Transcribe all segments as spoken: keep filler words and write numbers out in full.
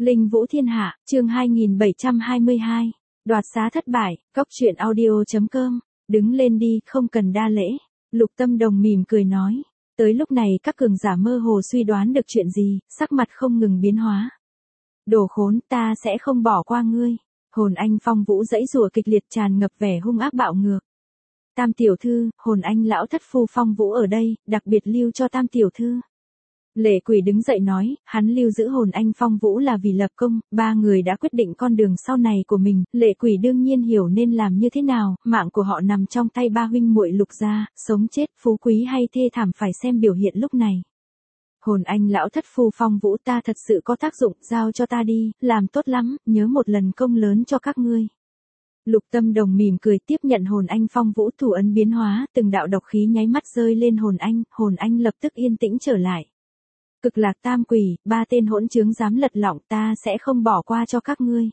Linh Vũ Thiên Hạ, chương hai nghìn bảy trăm hai mươi hai. Đoạt xá thất bại, cốc truyện audio chấm com. Đứng lên đi, không cần đa lễ. Lục Tâm Đồng mỉm cười nói. Tới lúc này các cường giả mơ hồ suy đoán được chuyện gì, sắc mặt không ngừng biến hóa. Đồ khốn, ta sẽ không bỏ qua ngươi. Hồn Anh Phong Vũ giãy giụa kịch liệt, tràn ngập vẻ hung ác bạo ngược. Tam tiểu thư, Hồn Anh lão thất phu Phong Vũ ở đây, đặc biệt lưu cho Tam tiểu thư. Lệ Quỷ đứng dậy nói, hắn lưu giữ Hồn Anh Phong Vũ là vì lập công, ba người đã quyết định con đường sau này của mình, Lệ Quỷ đương nhiên hiểu nên làm như thế nào, mạng của họ nằm trong tay ba huynh muội Lục gia, sống chết, phú quý hay thê thảm phải xem biểu hiện lúc này. Hồn Anh lão thất phu Phong Vũ, ta thật sự có tác dụng, giao cho ta đi, làm tốt lắm, nhớ một lần công lớn cho các ngươi. Lục Tâm Đồng mỉm cười tiếp nhận Hồn Anh Phong Vũ, thủ ấn biến hóa, từng đạo độc khí nháy mắt rơi lên Hồn Anh, Hồn Anh lập tức yên tĩnh trở lại. Cực Lạc Tam Quỷ, ba tên hỗn trướng dám lật lọng, ta sẽ không bỏ qua cho các ngươi.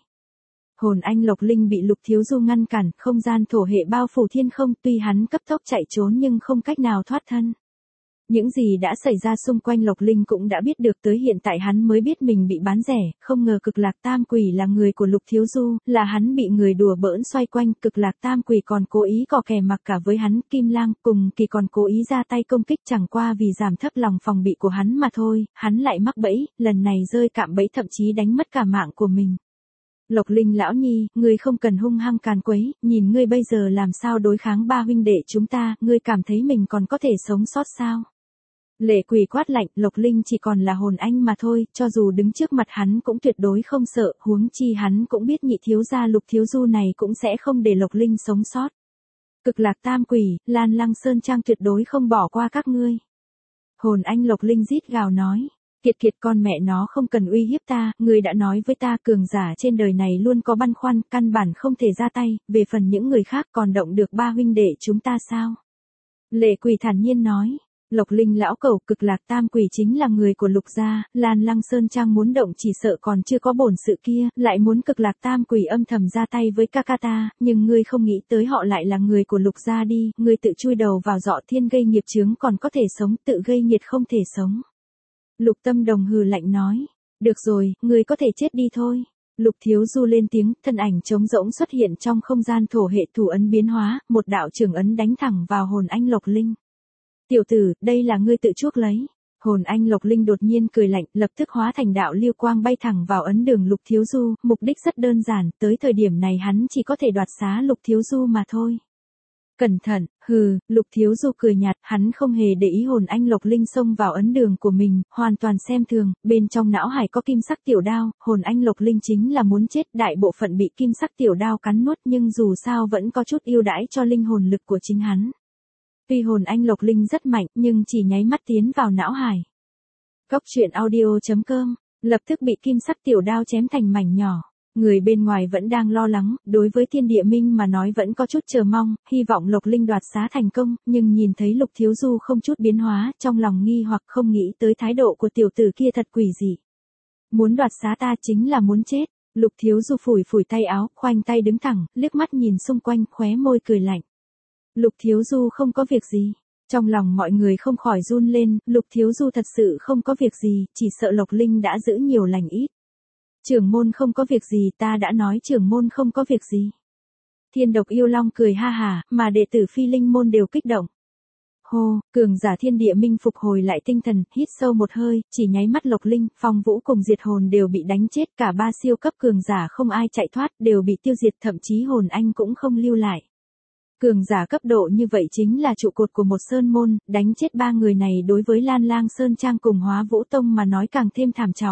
Hồn Anh Lộc Linh bị Lục Thiếu Du ngăn cản, không gian thổ hệ bao phủ thiên không, tuy hắn cấp tốc chạy trốn nhưng không cách nào thoát thân. Những gì đã xảy ra xung quanh Lộc Linh cũng đã biết được, tới hiện tại hắn mới biết mình bị bán rẻ, không ngờ Cực Lạc Tam Quỷ là người của Lục Thiếu Du, là hắn bị người đùa bỡn xoay quanh, Cực Lạc Tam Quỷ còn cố ý cò kè mặc cả với hắn, Kim Lang cùng Kỳ còn cố ý ra tay công kích, chẳng qua vì giảm thấp lòng phòng bị của hắn mà thôi, hắn lại mắc bẫy, lần này rơi cạm bẫy thậm chí đánh mất cả mạng của mình. Lộc Linh lão nhi, ngươi không cần hung hăng càn quấy, nhìn ngươi bây giờ làm sao đối kháng ba huynh đệ chúng ta, ngươi cảm thấy mình còn có thể sống sót sao? Lệ Quỷ quát lạnh, Lộc Linh chỉ còn là Hồn Anh mà thôi, cho dù đứng trước mặt hắn cũng tuyệt đối không sợ, huống chi hắn cũng biết nhị thiếu gia Lục Thiếu Du này cũng sẽ không để Lộc Linh sống sót. Cực Lạc Tam Quỷ, Lan Lăng Sơn Trang tuyệt đối không bỏ qua các ngươi. Hồn Anh Lộc Linh rít gào nói, Kiệt Kiệt con mẹ nó không cần uy hiếp ta, ngươi đã nói với ta cường giả trên đời này luôn có băn khoăn, căn bản không thể ra tay, về phần những người khác còn động được ba huynh đệ chúng ta sao? Lệ Quỷ thản nhiên nói. Lộc Linh lão cẩu, Cực Lạc Tam Quỷ chính là người của Lục gia, Lan Lăng Sơn Trang muốn động chỉ sợ còn chưa có bổn sự kia, lại muốn Cực Lạc Tam Quỷ âm thầm ra tay với ca ca ta, nhưng ngươi không nghĩ tới họ lại là người của Lục gia đi, ngươi tự chui đầu vào dọ thiên gây nghiệp chướng còn có thể sống, tự gây nhiệt không thể sống. Lục Tâm Đồng hừ lạnh nói, được rồi, ngươi có thể chết đi thôi. Lục Thiếu Du lên tiếng, thân ảnh trống rỗng xuất hiện trong không gian thổ hệ, thủ ấn biến hóa, một đạo trường ấn đánh thẳng vào Hồn Anh Lộc Linh. Tiểu tử, đây là ngươi tự chuốc lấy. Hồn Anh Lộc Linh đột nhiên cười lạnh, lập tức hóa thành đạo lưu quang bay thẳng vào ấn đường Lục Thiếu Du, mục đích rất đơn giản, tới thời điểm này hắn chỉ có thể đoạt xá Lục Thiếu Du mà thôi. Cẩn thận, hừ, Lục Thiếu Du cười nhạt, hắn không hề để ý Hồn Anh Lộc Linh xông vào ấn đường của mình, hoàn toàn xem thường, bên trong não hải có kim sắc tiểu đao, Hồn Anh Lộc Linh chính là muốn chết, đại bộ phận bị kim sắc tiểu đao cắn nuốt nhưng dù sao vẫn có chút ưu đãi cho linh hồn lực của chính hắn. Tuy Hồn Anh Lộc Linh rất mạnh, nhưng chỉ nháy mắt tiến vào não hải. Cốc truyện audio chấm com, lập tức bị kim sắc tiểu đao chém thành mảnh nhỏ. Người bên ngoài vẫn đang lo lắng, đối với Thiên Địa Minh mà nói vẫn có chút chờ mong, hy vọng Lộc Linh đoạt xá thành công, nhưng nhìn thấy Lục Thiếu Du không chút biến hóa, trong lòng nghi hoặc không nghĩ tới thái độ của tiểu tử kia thật quỷ dị. Muốn đoạt xá ta chính là muốn chết. Lục Thiếu Du phủi phủi tay áo, khoanh tay đứng thẳng, liếc mắt nhìn xung quanh, khóe môi cười lạnh. Lục Thiếu Du không có việc gì. Trong lòng mọi người không khỏi run lên, Lục Thiếu Du thật sự không có việc gì, chỉ sợ Lộc Linh đã giữ nhiều lành ít. Trưởng môn không có việc gì, ta đã nói trưởng môn không có việc gì. Thiên Độc Yêu Long cười ha hả, mà đệ tử Phi Linh môn đều kích động. Hô, cường giả Thiên Địa Minh phục hồi lại tinh thần, hít sâu một hơi, chỉ nháy mắt Lộc Linh, Phong Vũ cùng Diệt Hồn đều bị đánh chết, cả ba siêu cấp cường giả không ai chạy thoát, đều bị tiêu diệt, thậm chí Hồn Anh cũng không lưu lại. Cường giả cấp độ như vậy chính là trụ cột của một sơn môn, đánh chết ba người này đối với Lan Lang Sơn Trang cùng Hóa Vũ Tông mà nói càng thêm thảm trọng.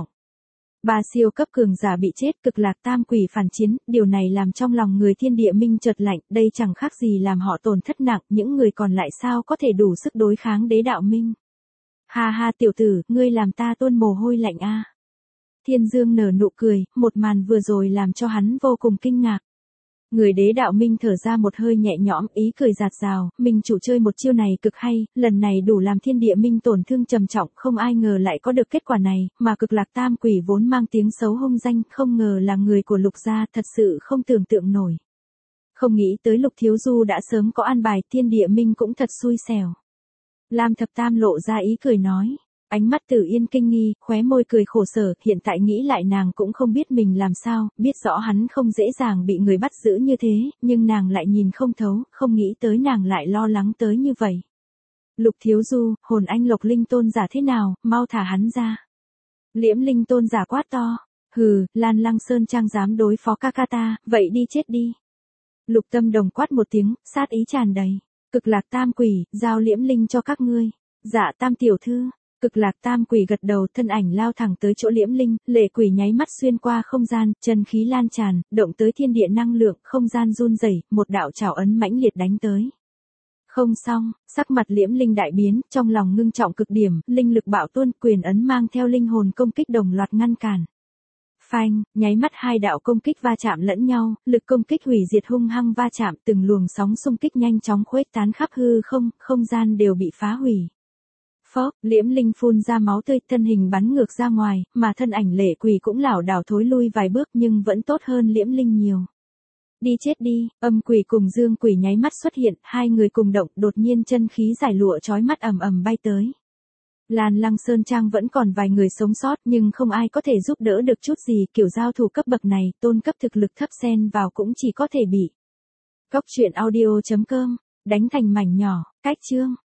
Ba siêu cấp cường giả bị chết, Cực Lạc Tam Quỷ phản chiến, điều này làm trong lòng người Thiên Địa Minh chợt lạnh, đây chẳng khác gì làm họ tổn thất nặng, những người còn lại sao có thể đủ sức đối kháng Đế Đạo Minh. Ha ha tiểu tử, ngươi làm ta tuôn mồ hôi lạnh a. Thiên Dương nở nụ cười, một màn vừa rồi làm cho hắn vô cùng kinh ngạc. Người Đế Đạo Minh thở ra một hơi nhẹ nhõm, ý cười giạt rào, mình chủ chơi một chiêu này cực hay, lần này đủ làm Thiên Địa Minh tổn thương trầm trọng, không ai ngờ lại có được kết quả này, mà Cực Lạc Tam Quỷ vốn mang tiếng xấu hung danh, không ngờ là người của Lục gia, thật sự không tưởng tượng nổi. Không nghĩ tới Lục Thiếu Du đã sớm có an bài, Thiên Địa Minh cũng thật xui xẻo. Lam Thập Tam lộ ra ý cười nói, Ánh mắt Tử Yên kinh nghi, khóe môi cười khổ sở, hiện tại nghĩ lại nàng cũng không biết mình làm sao, biết rõ hắn không dễ dàng bị người bắt giữ như thế, nhưng nàng lại nhìn không thấu, không nghĩ tới nàng lại lo lắng tới như vậy. Lục Thiếu Du, hồn anh Lộc Linh Tôn giả thế nào, mau thả hắn ra. Liễm Linh Tôn giả quát to, hừ, Lan Lăng Sơn Trang dám đối phó ca ca ta, vậy đi chết đi. Lục Tâm Đồng quát một tiếng, sát ý tràn đầy. Cực Lạc Tam Quỷ, giao Liễm Linh cho các ngươi. Dạ Tam tiểu thư. Cực Lạc Tam Quỷ gật đầu, thân ảnh lao thẳng tới chỗ Liễm Linh, lệ quỷ nháy mắt xuyên qua không gian, chân khí lan tràn, động tới thiên địa năng lượng, không gian run rẩy, một đạo trảo ấn mãnh liệt đánh tới. Không xong, sắc mặt Liễm Linh đại biến, trong lòng ngưng trọng cực điểm, linh lực bạo tuôn, quyền ấn mang theo linh hồn công kích đồng loạt ngăn cản. Phanh, nháy mắt hai đạo công kích va chạm lẫn nhau, lực công kích hủy diệt hung hăng va chạm, từng luồng sóng xung kích nhanh chóng khuếch tán khắp hư không, không gian đều bị phá hủy. Phốc, Liễm Linh phun ra máu tươi, thân hình bắn ngược ra ngoài, mà thân ảnh lệ quỷ cũng lảo đảo thối lui vài bước nhưng vẫn tốt hơn Liễm Linh nhiều. Đi chết đi, âm quỷ cùng dương quỷ nháy mắt xuất hiện, hai người cùng động, đột nhiên chân khí giải lụa chói mắt ầm ầm bay tới. Lan Lăng Sơn Trang vẫn còn vài người sống sót nhưng không ai có thể giúp đỡ được chút gì, kiểu giao thủ cấp bậc này, tôn cấp thực lực thấp xen vào cũng chỉ có thể bị. Góc truyện audio chấm com, đánh thành mảnh nhỏ, cách chương.